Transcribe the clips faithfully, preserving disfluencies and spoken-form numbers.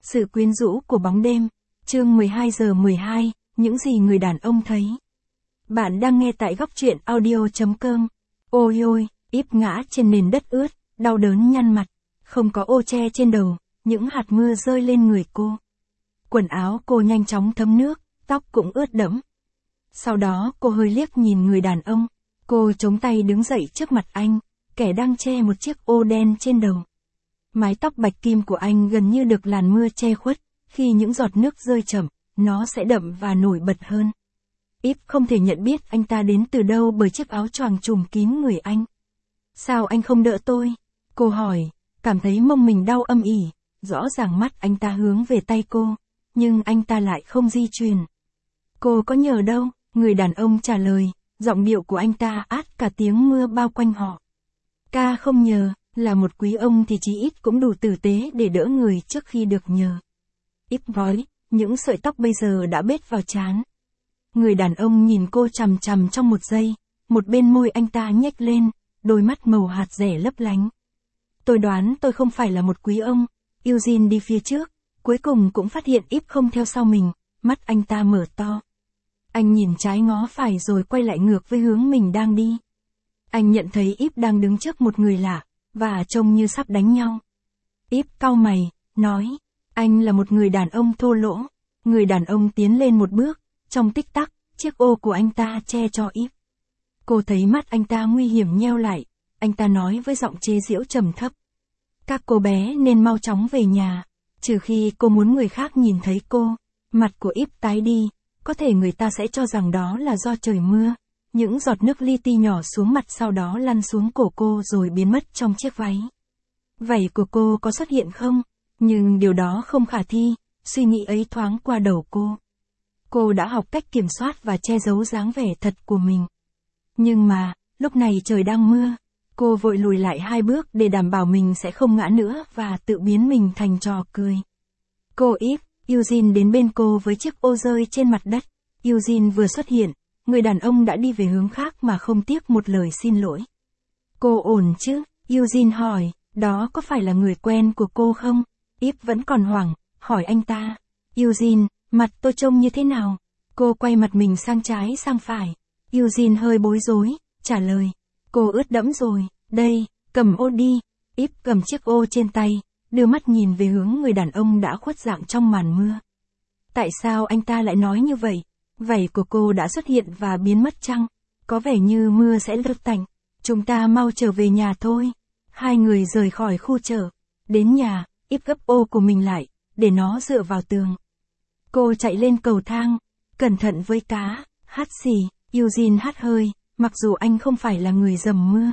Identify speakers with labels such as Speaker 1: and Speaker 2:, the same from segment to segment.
Speaker 1: Sự quyến rũ của bóng đêm, chương mười hai giờ mười hai, những gì người đàn ông thấy. Bạn đang nghe tại góc truyện audio chấm com. Ôi ôi, Íp ngã trên nền đất ướt, đau đớn nhăn mặt, không có ô che trên đầu, những hạt mưa rơi lên người cô. Quần áo cô nhanh chóng thấm nước, tóc cũng ướt đẫm. Sau đó cô hơi liếc nhìn người đàn ông, cô chống tay đứng dậy trước mặt anh, kẻ đang che một chiếc ô đen trên đầu. Mái tóc bạch kim của anh gần như được làn mưa che khuất, khi những giọt nước rơi chậm, nó sẽ đậm và nổi bật hơn. Íp không thể nhận biết anh ta đến từ đâu bởi chiếc áo choàng trùm kín người anh. Sao anh không đỡ tôi? Cô hỏi, cảm thấy mông mình đau âm ỉ, rõ ràng mắt anh ta hướng về tay cô, nhưng anh ta lại không di chuyển. Cô có nhờ đâu, người đàn ông trả lời, giọng điệu của anh ta át cả tiếng mưa bao quanh họ. Ca không nhờ, là một quý ông thì chí ít cũng đủ tử tế để đỡ người trước khi được nhờ. Íp nói, những sợi tóc bây giờ đã bết vào trán. Người đàn ông nhìn cô chằm chằm trong một giây, một bên môi anh ta nhếch lên, đôi mắt màu hạt dẻ lấp lánh. Tôi đoán tôi không phải là một quý ông. Eugene đi phía trước, cuối cùng cũng phát hiện Íp không theo sau mình, mắt anh ta mở to. Anh nhìn trái ngó phải rồi quay lại ngược với hướng mình đang đi. Anh nhận thấy Íp đang đứng trước một người lạ, và trông như sắp đánh nhau. Íp cau mày, nói, anh là một người đàn ông thô lỗ. Người đàn ông tiến lên một bước, trong tích tắc, chiếc ô của anh ta che cho Íp. Cô thấy mắt anh ta nguy hiểm nheo lại, anh ta nói với giọng chế giễu trầm thấp. Các cô bé nên mau chóng về nhà, trừ khi cô muốn người khác nhìn thấy cô. Mặt của Íp tái đi, có thể người ta sẽ cho rằng đó là do trời mưa. Những giọt nước li ti nhỏ xuống mặt sau đó lăn xuống cổ cô rồi biến mất trong chiếc váy. Vảy của cô có xuất hiện không? Nhưng điều đó không khả thi, suy nghĩ ấy thoáng qua đầu cô. Cô đã học cách kiểm soát và che giấu dáng vẻ thật của mình. Nhưng mà, lúc này trời đang mưa, cô vội lùi lại hai bước để đảm bảo mình sẽ không ngã nữa và tự biến mình thành trò cười. Cô Íp, Eugene đến bên cô với chiếc ô rơi trên mặt đất. Eugene vừa xuất hiện, người đàn ông đã đi về hướng khác mà không tiếc một lời xin lỗi. Cô ổn chứ? Eugene hỏi, đó có phải là người quen của cô không? Íp vẫn còn hoảng, hỏi anh ta. Eugene, mặt tôi trông như thế nào? Cô quay mặt mình sang trái sang phải. Eugene hơi bối rối, trả lời. Cô ướt đẫm rồi, đây, cầm ô đi. Íp cầm chiếc ô trên tay, đưa mắt nhìn về hướng người đàn ông đã khuất dạng trong màn mưa. Tại sao anh ta lại nói như vậy? Vảy của cô đã xuất hiện và biến mất chăng? Có vẻ như mưa sẽ lất tạnh. Chúng ta mau trở về nhà thôi. Hai người rời khỏi khu chợ. Đến nhà, Íp gấp ô của mình lại, để nó dựa vào tường. Cô chạy lên cầu thang, cẩn thận với cá, hắt xì. Eugene hắt hơi, mặc dù anh không phải là người dầm mưa.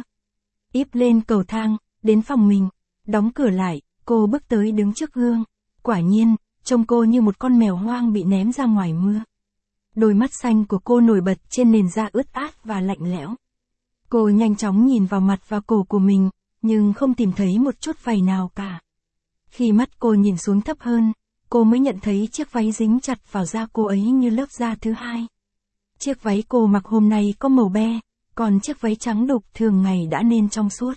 Speaker 1: Íp lên cầu thang, đến phòng mình, đóng cửa lại, cô bước tới đứng trước gương. Quả nhiên, trông cô như một con mèo hoang bị ném ra ngoài mưa. Đôi mắt xanh của cô nổi bật trên nền da ướt át và lạnh lẽo. Cô nhanh chóng nhìn vào mặt và cổ của mình, nhưng không tìm thấy một chút vảy nào cả. Khi mắt cô nhìn xuống thấp hơn, cô mới nhận thấy chiếc váy dính chặt vào da cô ấy như lớp da thứ hai. Chiếc váy cô mặc hôm nay có màu be, còn chiếc váy trắng đục thường ngày đã nên trong suốt.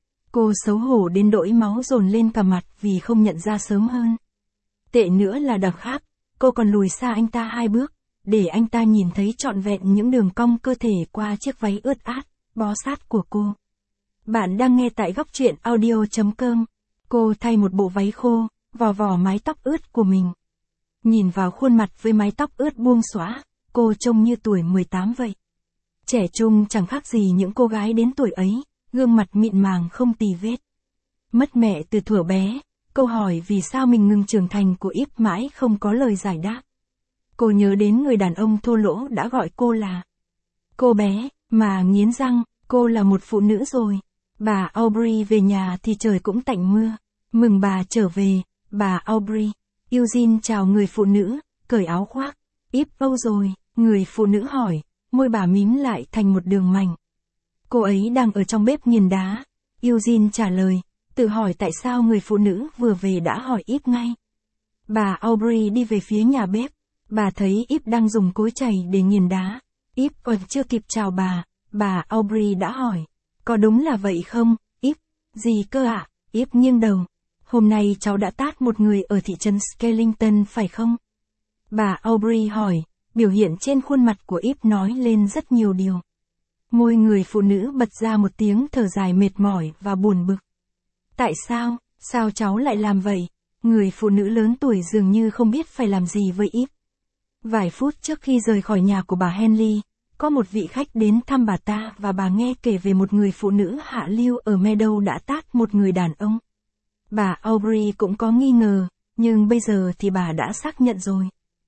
Speaker 1: Cô xấu hổ đến nỗi máu dồn lên cả mặt vì không nhận ra sớm hơn. Tệ nữa là đặc khác, cô còn lùi xa anh ta hai bước, để anh ta nhìn thấy trọn vẹn những đường cong cơ thể qua chiếc váy ướt át, bó sát của cô. Bạn đang nghe tại góc truyện audio chấm com. Cô thay một bộ váy khô, vò vò mái tóc ướt của mình. Nhìn vào khuôn mặt với mái tóc ướt buông xõa, cô trông như tuổi mười tám vậy. Trẻ trung chẳng khác gì những cô gái đến tuổi ấy, gương mặt mịn màng không tì vết. Mất mẹ từ thuở bé, câu hỏi vì sao mình ngừng trưởng thành của Íp mãi không có lời giải đáp. Cô nhớ đến người đàn ông thô lỗ đã gọi cô là cô bé, mà nghiến răng, cô là một phụ nữ rồi. Bà Aubrey về nhà thì trời cũng tạnh mưa. Mừng bà trở về, bà Aubrey. Eugene chào người phụ nữ, cởi áo khoác. Íp đâu rồi? Người phụ nữ hỏi, môi bà mím lại thành một đường mảnh. Cô ấy đang ở trong bếp nghiền đá. Eugene trả lời, tự hỏi tại sao người phụ nữ vừa về đã hỏi Íp ngay. Bà Aubrey đi về phía nhà bếp. Bà thấy Íp đang dùng cối chày để nghiền đá. Íp còn chưa kịp chào bà, bà Aubrey đã hỏi. Có đúng là vậy không, Íp? Gì cơ ạ? À? Íp nghiêng đầu. hôm nay cháu đã tát một người ở thị trấn Skellington phải không? Bà Aubrey hỏi, biểu hiện trên khuôn mặt của Eve nói lên rất nhiều điều. Môi người phụ nữ bật ra một tiếng thở dài mệt mỏi và buồn bực. Tại sao, sao cháu lại làm vậy? Người phụ nữ lớn tuổi dường như không biết phải làm gì với Eve. Vài phút trước khi rời khỏi nhà của bà Henley, có một vị khách đến thăm bà ta và bà nghe kể về một người phụ nữ hạ lưu ở Meadow đã tát một người đàn ông. Bà Aubrey cũng có nghi ngờ, nhưng bây giờ thì bà đã xác nhận rồi.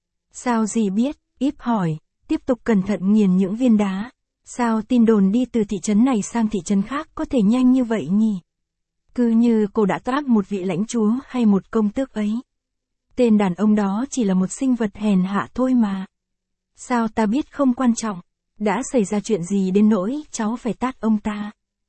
Speaker 1: Sao dì biết? Eve hỏi, tiếp tục cẩn thận nghiền những viên đá. Sao tin đồn đi từ thị trấn này sang thị trấn khác có thể nhanh như vậy nhỉ? Cứ như cô đã tát một vị lãnh chúa hay một công tước ấy. Tên đàn ông đó chỉ là một sinh vật hèn hạ thôi mà. Sao ta biết không quan trọng? Đã xảy ra chuyện gì đến nỗi cháu phải tát ông ta?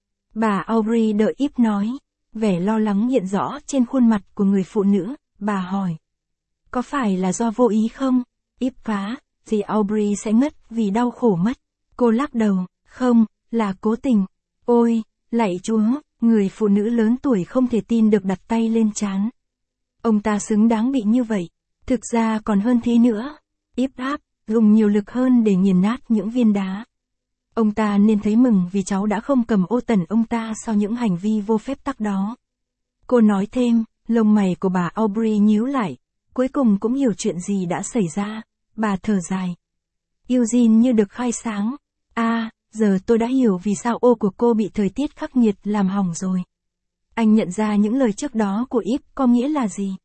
Speaker 1: Bà Aubrey đợi Eve nói. Vẻ lo lắng hiện rõ trên khuôn mặt của người phụ nữ, bà hỏi. Có phải là do vô ý không? Eve phá, dì Aubrey sẽ ngất vì đau khổ mất. Cô lắc đầu, không, là cố tình. Ôi, lạy Chúa, người phụ nữ lớn tuổi không thể tin được đặt tay lên trán. Ông ta xứng đáng bị như vậy. Thực ra còn hơn thế nữa. Eve áp, dùng nhiều lực hơn để nghiền nát những viên đá. Ông ta nên thấy mừng vì cháu đã không cầm ô tần ông ta sau những hành vi vô phép tắc đó. Cô nói thêm, lông mày của bà Aubrey nhíu lại, cuối cùng cũng hiểu chuyện gì đã xảy ra, bà thở dài. Eugene như được khai sáng. À, giờ tôi đã hiểu vì sao ô của cô bị thời tiết khắc nghiệt làm hỏng rồi. Anh nhận ra những lời trước đó của Eve có nghĩa là gì?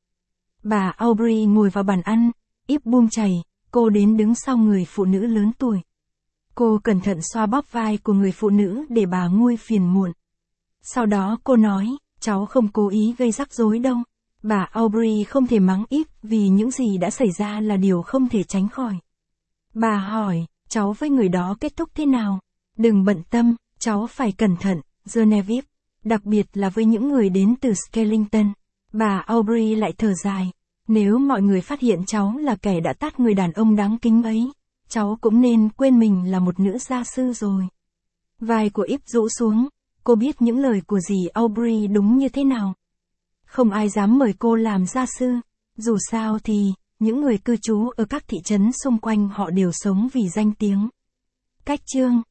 Speaker 1: Bà Aubrey ngồi vào bàn ăn, Eve buông chày, cô đến đứng sau người phụ nữ lớn tuổi. Cô cẩn thận xoa bóp vai của người phụ nữ để bà nguôi phiền muộn. Sau đó cô nói, cháu không cố ý gây rắc rối đâu. Bà Aubrey không thể mắng Eve vì những gì đã xảy ra là điều không thể tránh khỏi. Bà hỏi, cháu với người đó kết thúc thế nào? Đừng bận tâm, cháu phải cẩn thận, Genevieve, đặc biệt là với những người đến từ Skellington. Bà Aubrey lại thở dài, nếu mọi người phát hiện cháu là kẻ đã tát người đàn ông đáng kính ấy, cháu cũng nên quên mình là một nữ gia sư rồi. Vai của Eve rũ xuống, cô biết những lời của dì Aubrey đúng như thế nào. Không ai dám mời cô làm gia sư, dù sao thì, những người cư trú ở các thị trấn xung quanh họ đều sống vì danh tiếng. Cách chương